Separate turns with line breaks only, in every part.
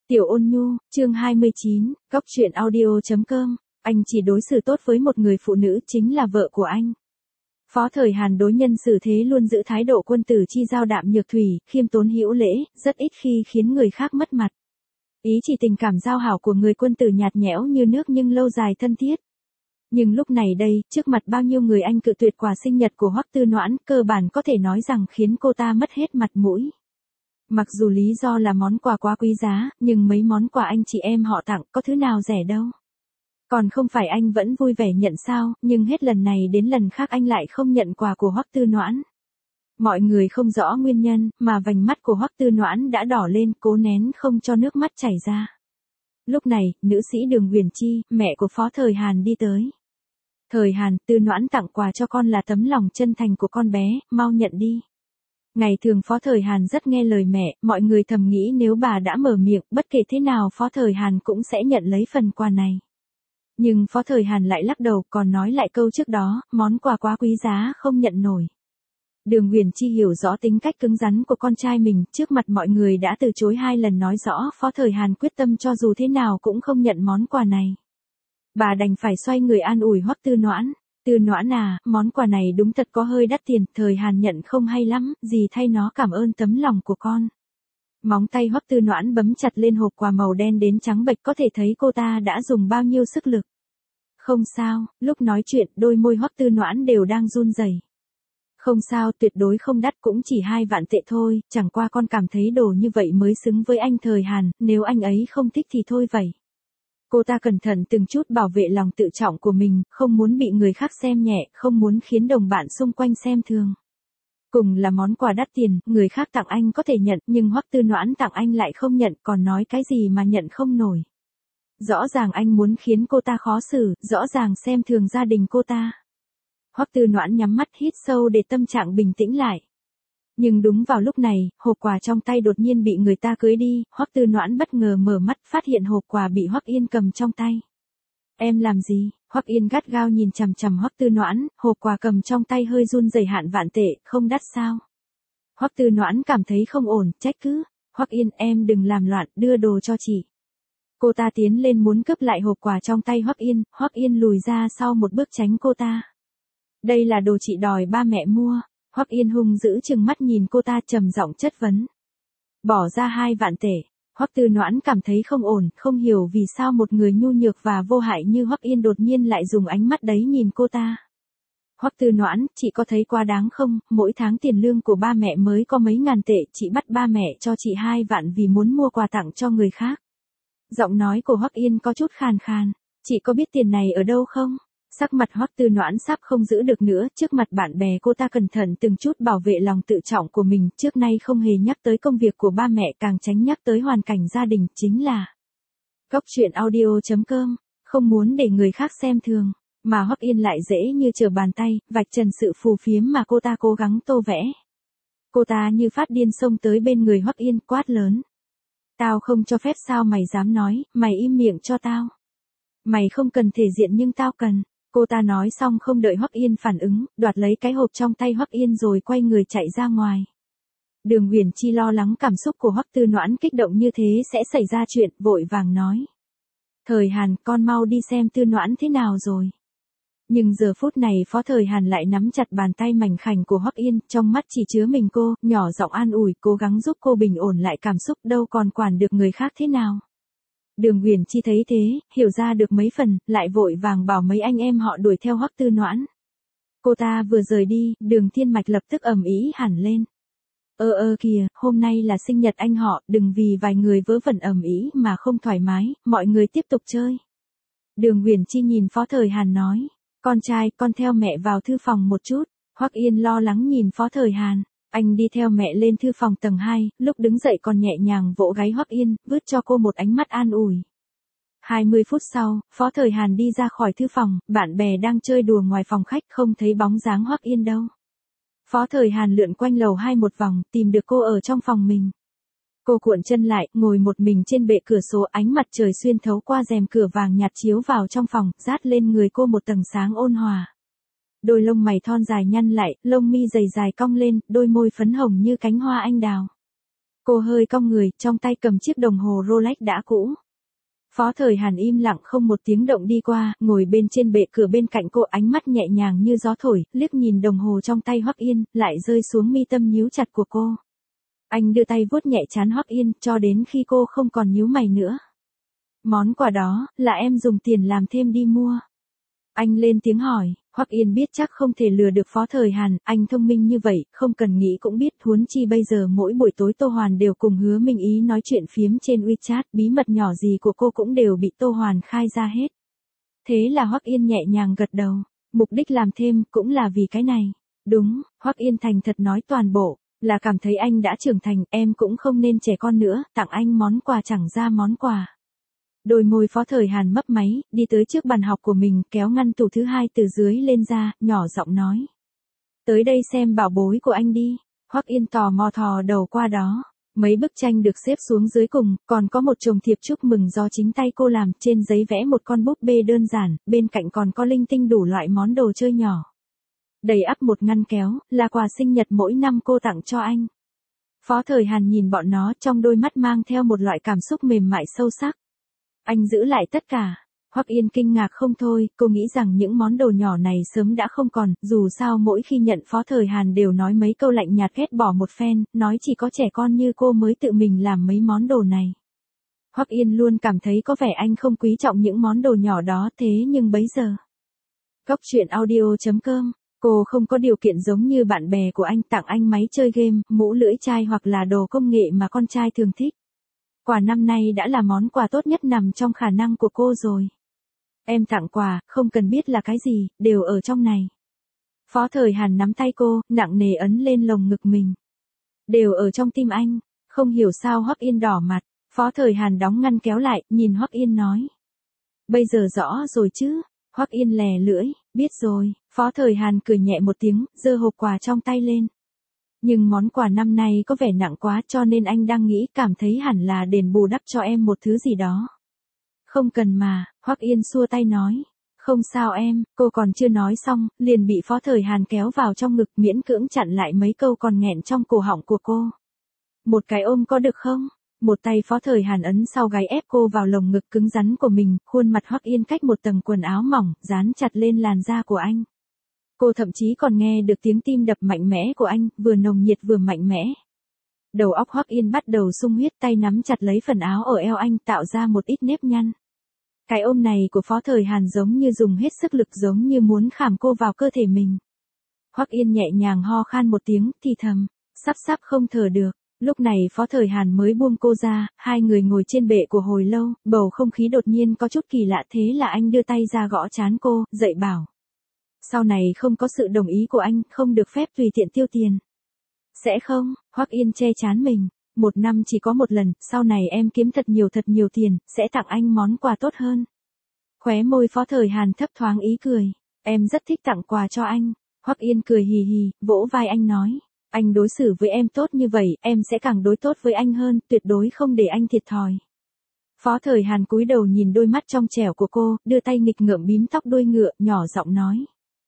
Tiểu Ôn Nhu, chương 29, Góc truyện audio.com, anh chỉ đối xử tốt với một người phụ nữ chính là vợ của anh. Phó Thời Hàn đối nhân xử thế luôn giữ thái độ quân tử chi giao đạm nhược thủy, khiêm tốn hữu lễ, rất ít khi khiến người khác mất mặt. Ý chỉ tình cảm giao hảo của người quân tử nhạt nhẽo như nước nhưng lâu dài thân thiết. Nhưng lúc này đây, trước mặt bao nhiêu người anh cự tuyệt quà sinh nhật của Hoắc Tư Noãn, cơ bản có thể nói rằng khiến cô ta mất hết mặt mũi. Mặc dù lý do là món quà quá quý giá, nhưng mấy món quà anh chị em họ tặng có thứ nào rẻ đâu. Còn không phải anh vẫn vui vẻ nhận sao, nhưng hết lần này đến lần khác anh lại không nhận quà của Hoắc Tư Noãn. Mọi người không rõ nguyên nhân, mà vành mắt của Hoắc Tư Noãn đã đỏ lên, cố nén không cho nước mắt chảy ra. Lúc này, nữ sĩ Đường Uyển Chi, mẹ của Phó Thời Hàn đi tới. Thời Hàn, Tư Noãn tặng quà cho con là tấm lòng chân thành của con bé, mau nhận đi. Ngày thường Phó Thời Hàn rất nghe lời mẹ, mọi người thầm nghĩ nếu bà đã mở miệng, bất kể thế nào Phó Thời Hàn cũng sẽ nhận lấy phần quà này. Nhưng Phó Thời Hàn lại lắc đầu, còn nói lại câu trước đó, món quà quá quý giá không nhận nổi. Đường Uyển Chi hiểu rõ tính cách cứng rắn của con trai mình, trước mặt mọi người đã từ chối 2 lần nói rõ Phó Thời Hàn quyết tâm cho dù thế nào cũng không nhận món quà này. Bà đành phải xoay người an ủi Hoắc Tư Noãn. Tư Noãn à, món quà này đúng thật có hơi đắt tiền, Thời Hàn nhận không hay lắm, dì thay nó cảm ơn tấm lòng của con. Móng tay Hoắc Tư Noãn bấm chặt lên hộp quà màu đen đến trắng bệch, có thể thấy cô ta đã dùng bao nhiêu sức lực. Không sao, lúc nói chuyện đôi môi Hoắc Tư Noãn đều đang run rẩy. Không sao, tuyệt đối không đắt, cũng chỉ 2 vạn tệ thôi, chẳng qua con cảm thấy đồ như vậy mới xứng với anh Thời Hàn, nếu anh ấy không thích thì thôi vậy. Cô ta cẩn thận từng chút bảo vệ lòng tự trọng của mình, không muốn bị người khác xem nhẹ, không muốn khiến đồng bạn xung quanh xem thường. Cùng là món quà đắt tiền, người khác tặng anh có thể nhận, nhưng Hoắc Tư Noãn tặng anh lại không nhận, còn nói cái gì mà nhận không nổi. Rõ ràng anh muốn khiến cô ta khó xử, rõ ràng xem thường gia đình cô ta. Hoắc Tư Noãn nhắm mắt hít sâu để tâm trạng bình tĩnh lại. Nhưng đúng vào lúc này, hộp quà trong tay đột nhiên bị người ta cưới đi, Hoắc Tư Noãn bất ngờ mở mắt phát hiện hộp quà bị Hoắc Yên cầm trong tay. Em làm gì? Hoắc Yên gắt gao nhìn chằm chằm Hoắc Tư Noãn, hộp quà cầm trong tay hơi run rẩy. Hạn vạn tệ, không đắt sao? Hoắc Tư Noãn cảm thấy không ổn, trách cứ. Hoắc Yên, em đừng làm loạn, đưa đồ cho chị. Cô ta tiến lên muốn cướp lại hộp quà trong tay Hoắc Yên lùi ra sau một bước tránh cô ta. Đây là đồ chị đòi ba mẹ mua. Hoắc Yên hung dữ trừng mắt nhìn cô ta trầm giọng chất vấn. Bỏ ra 2 vạn tệ. Hoắc Tư Noãn cảm thấy không ổn, không hiểu vì sao một người nhu nhược và vô hại như Hoắc Yên đột nhiên lại dùng ánh mắt đấy nhìn cô ta. Hoắc Tư Noãn, chị có thấy quá đáng không, mỗi tháng tiền lương của ba mẹ mới có mấy ngàn tệ, chị bắt ba mẹ cho chị 2 vạn vì muốn mua quà tặng cho người khác. Giọng nói của Hoắc Yên có chút khàn khàn, chị có biết tiền này ở đâu không? Sắc mặt Hoắc Tư Noãn sắp không giữ được nữa, trước mặt bạn bè cô ta cẩn thận từng chút bảo vệ lòng tự trọng của mình, trước nay không hề nhắc tới công việc của ba mẹ, càng tránh nhắc tới hoàn cảnh gia đình, chính là Góc truyện audio.com, không muốn để người khác xem thường, mà Hoắc Yên lại dễ như trở bàn tay, vạch trần sự phù phiếm mà cô ta cố gắng tô vẽ. Cô ta như phát điên xông tới bên người Hoắc Yên, quát lớn. Tao không cho phép, sao mày dám nói, mày im miệng cho tao. Mày không cần thể diện nhưng tao cần. Cô ta nói xong không đợi Hoắc Yên phản ứng, đoạt lấy cái hộp trong tay Hoắc Yên rồi quay người chạy ra ngoài. Đường Uyển Chi lo lắng cảm xúc của Hoắc Tư Noãn kích động như thế sẽ xảy ra chuyện, vội vàng nói. Thời Hàn, con mau đi xem Tư Noãn thế nào rồi. Nhưng giờ phút này Phó Thời Hàn lại nắm chặt bàn tay mảnh khảnh của Hoắc Yên, trong mắt chỉ chứa mình cô, nhỏ giọng an ủi, cố gắng giúp cô bình ổn lại cảm xúc, đâu còn quản được người khác thế nào. Đường Uyển Chi thấy thế, hiểu ra được mấy phần, lại vội vàng bảo mấy anh em họ đuổi theo Hoắc Tư Noãn. Cô ta vừa rời đi, Đường Thiên Mạch lập tức ầm ĩ hẳn lên. Kìa, hôm nay là sinh nhật anh họ, đừng vì vài người vớ vẩn ầm ĩ mà không thoải mái, mọi người tiếp tục chơi. Đường Uyển Chi nhìn Phó Thời Hàn nói, con trai, con theo mẹ vào thư phòng một chút. Hoắc Yên lo lắng nhìn Phó Thời Hàn. Anh đi theo mẹ lên thư phòng tầng 2, lúc đứng dậy còn nhẹ nhàng vỗ gáy Hoắc Yên, vứt cho cô một ánh mắt an ủi. 20 phút sau, Phó Thời Hàn đi ra khỏi thư phòng, bạn bè đang chơi đùa ngoài phòng khách, không thấy bóng dáng Hoắc Yên đâu. Phó Thời Hàn lượn quanh lầu 2 một vòng, tìm được cô ở trong phòng mình. Cô cuộn chân lại, ngồi một mình trên bệ cửa sổ, ánh mặt trời xuyên thấu qua rèm cửa vàng nhạt chiếu vào trong phòng, rát lên người cô một tầng sáng ôn hòa. Đôi lông mày thon dài nhăn lại, lông mi dày dài cong lên, đôi môi phấn hồng như cánh hoa anh đào. Cô hơi cong người, trong tay cầm chiếc đồng hồ Rolex đã cũ. Phó Thời Hàn im lặng không một tiếng động đi qua, ngồi bên trên bệ cửa bên cạnh cô, ánh mắt nhẹ nhàng như gió thổi, liếc nhìn đồng hồ trong tay Hoắc Yên, lại rơi xuống mi tâm nhíu chặt của cô. Anh đưa tay vuốt nhẹ trán Hoắc Yên, cho đến khi cô không còn nhíu mày nữa. Món quà đó, là em dùng tiền làm thêm đi mua. Anh lên tiếng hỏi, Hoắc Yên biết chắc không thể lừa được Phó Thời Hàn, anh thông minh như vậy, không cần nghĩ cũng biết, huống chi bây giờ mỗi buổi tối Tô Hoàn đều cùng Hứa Minh Ý nói chuyện phiếm trên WeChat, bí mật nhỏ gì của cô cũng đều bị Tô Hoàn khai ra hết. Thế là Hoắc Yên nhẹ nhàng gật đầu, mục đích làm thêm cũng là vì cái này. Đúng, Hoắc Yên thành thật nói toàn bộ, là cảm thấy anh đã trưởng thành, em cũng không nên trẻ con nữa, tặng anh món quà chẳng ra món quà. Đôi môi Phó Thời Hàn mấp máy, đi tới trước bàn học của mình, kéo ngăn tủ thứ hai từ dưới lên ra, nhỏ giọng nói. Tới đây xem bảo bối của anh đi. Hoắc Yên tò mò thò đầu qua đó. Mấy bức tranh được xếp xuống dưới cùng, còn có một chồng thiệp chúc mừng do chính tay cô làm, trên giấy vẽ một con búp bê đơn giản, bên cạnh còn có linh tinh đủ loại món đồ chơi nhỏ. Đầy ắp một ngăn kéo, là quà sinh nhật mỗi năm cô tặng cho anh. Phó Thời Hàn nhìn bọn nó, trong đôi mắt mang theo một loại cảm xúc mềm mại sâu sắc. Anh giữ lại tất cả. Hoắc Yên kinh ngạc không thôi, cô nghĩ rằng những món đồ nhỏ này sớm đã không còn, dù sao mỗi khi nhận Phó Thời Hàn đều nói mấy câu lạnh nhạt ghét bỏ một phen, nói chỉ có trẻ con như cô mới tự mình làm mấy món đồ này. Hoắc Yên luôn cảm thấy có vẻ anh không quý trọng những món đồ nhỏ đó, thế nhưng bấy giờ. Cóc truyện audio.com, cô không có điều kiện giống như bạn bè của anh tặng anh máy chơi game, mũ lưỡi chai hoặc là đồ công nghệ mà con trai thường thích. Quà năm nay đã là món quà tốt nhất nằm trong khả năng của cô rồi. Em tặng quà, không cần biết là cái gì, đều ở trong này. Phó Thời Hàn nắm tay cô, nặng nề ấn lên lồng ngực mình. Đều ở trong tim anh. Không hiểu sao Hoắc Yên đỏ mặt. Phó Thời Hàn đóng ngăn kéo lại, nhìn Hoắc Yên nói. Bây giờ rõ rồi chứ. Hoắc Yên lè lưỡi, biết rồi. Phó Thời Hàn cười nhẹ một tiếng, giơ hộp quà trong tay lên. Nhưng món quà năm nay có vẻ nặng quá, cho nên anh đang nghĩ, cảm thấy hẳn là đền bù đắp cho em một thứ gì đó. Không cần mà, Hoắc Yên xua tay nói. Không sao em, cô còn chưa nói xong, liền bị Phó Thời Hàn kéo vào trong ngực, miễn cưỡng chặn lại mấy câu còn nghẹn trong cổ họng của cô. Một cái ôm có được không? Một tay Phó Thời Hàn ấn sau gáy ép cô vào lồng ngực cứng rắn của mình, khuôn mặt Hoắc Yên cách một tầng quần áo mỏng, dán chặt lên làn da của anh. Cô thậm chí còn nghe được tiếng tim đập mạnh mẽ của anh, vừa nồng nhiệt vừa mạnh mẽ. Đầu óc Hoắc Yên bắt đầu sung huyết, tay nắm chặt lấy phần áo ở eo anh, tạo ra một ít nếp nhăn. Cái ôm này của Phó Thời Hàn giống như dùng hết sức lực, giống như muốn khảm cô vào cơ thể mình. Hoắc Yên nhẹ nhàng ho khan một tiếng, thì thầm, sắp không thở được. Lúc này Phó Thời Hàn mới buông cô ra, hai người ngồi trên bệ của hồi lâu, bầu không khí đột nhiên có chút kỳ lạ, thế là anh đưa tay ra gõ trán cô, dạy bảo. Sau này không có sự đồng ý của anh, không được phép tùy tiện tiêu tiền. Sẽ không, Hoắc Yên che trán mình. Một năm chỉ có một lần, sau này em kiếm thật nhiều tiền, sẽ tặng anh món quà tốt hơn. Khóe môi Phó Thời Hàn thấp thoáng ý cười. Em rất thích tặng quà cho anh. Hoắc Yên cười hì hì, vỗ vai anh nói. Anh đối xử với em tốt như vậy, em sẽ càng đối tốt với anh hơn, tuyệt đối không để anh thiệt thòi. Phó Thời Hàn cúi đầu nhìn đôi mắt trong trẻo của cô, đưa tay nghịch ngợm bím tóc đuôi ngựa, nhỏ giọng nói.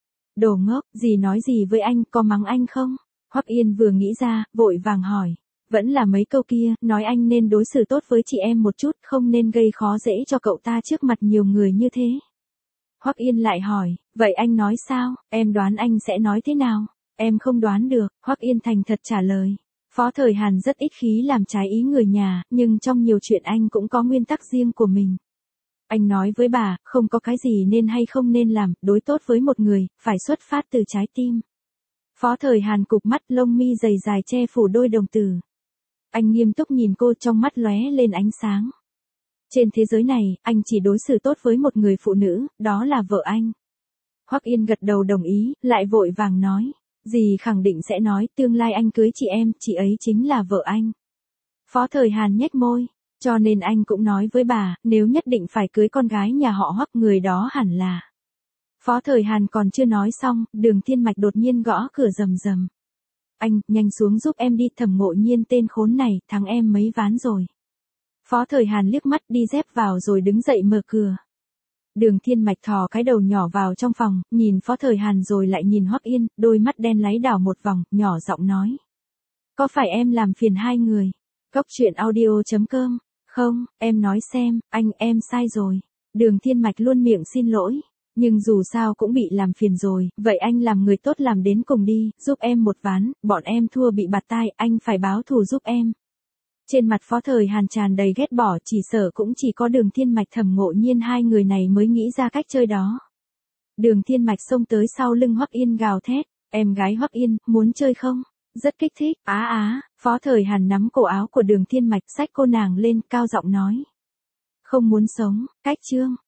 Đồ ngốc, gì nói gì với anh, có mắng anh không? Hoắc Yên vừa nghĩ ra, vội vàng hỏi. Vẫn là mấy câu kia, nói anh nên đối xử tốt với chị em một chút, không nên gây khó dễ cho cậu ta trước mặt nhiều người như thế. Hoắc Yên lại hỏi, vậy anh nói sao, em đoán anh sẽ nói thế nào? Em không đoán được, Hoắc Yên thành thật trả lời. Phó Thời Hàn rất ít khí làm trái ý người nhà, nhưng trong nhiều chuyện anh cũng có nguyên tắc riêng của mình. Anh nói với bà, không có cái gì nên hay không nên làm, đối tốt với một người, phải xuất phát từ trái tim. Phó Thời Hàn cụp mắt, lông mi dày dài che phủ đôi đồng tử. Anh nghiêm túc nhìn cô, trong mắt lóe lên ánh sáng. Trên thế giới này, anh chỉ đối xử tốt với một người phụ nữ, đó là vợ anh. Hoắc Yên gật đầu đồng ý, lại vội vàng nói. Dì khẳng định sẽ nói, tương lai anh cưới chị em, chị ấy chính là vợ anh. Phó Thời Hàn nhếch môi. Cho nên anh cũng nói với bà, nếu nhất định phải cưới con gái nhà họ Hoắc, người đó hẳn là. Phó Thời Hàn còn chưa nói xong, Đường Thiên Mạch đột nhiên gõ cửa rầm rầm. Anh, nhanh xuống giúp em đi, Thẩm Ngộ Nhiên tên khốn này, thắng em mấy ván rồi. Phó Thời Hàn liếc mắt đi dép vào rồi đứng dậy mở cửa. Đường Thiên Mạch thò cái đầu nhỏ vào trong phòng, nhìn Phó Thời Hàn rồi lại nhìn Hoắc Yên, đôi mắt đen láy đảo một vòng, nhỏ giọng nói. Có phải em làm phiền hai người? Cốc truyện audio.com. Không, em nói xem, em sai rồi. Đường Thiên Mạch luôn miệng xin lỗi. Nhưng dù sao cũng bị làm phiền rồi, vậy anh làm người tốt làm đến cùng đi, giúp em một ván, bọn em thua bị bạt tai, anh phải báo thù giúp em. Trên mặt Phó Thời Hàn tràn đầy ghét bỏ, chỉ sợ cũng chỉ có Đường Thiên Mạch Thẩm Ngộ Nhiên hai người này mới nghĩ ra cách chơi đó. Đường Thiên Mạch xông tới sau lưng Hoắc Yên gào thét, em gái Hoắc Yên, muốn chơi không? Rất kích thích, Phó Thời Hàn nắm cổ áo của Đường Thiên Mạch xách cô nàng lên, cao giọng nói. Không muốn sống, cách chương.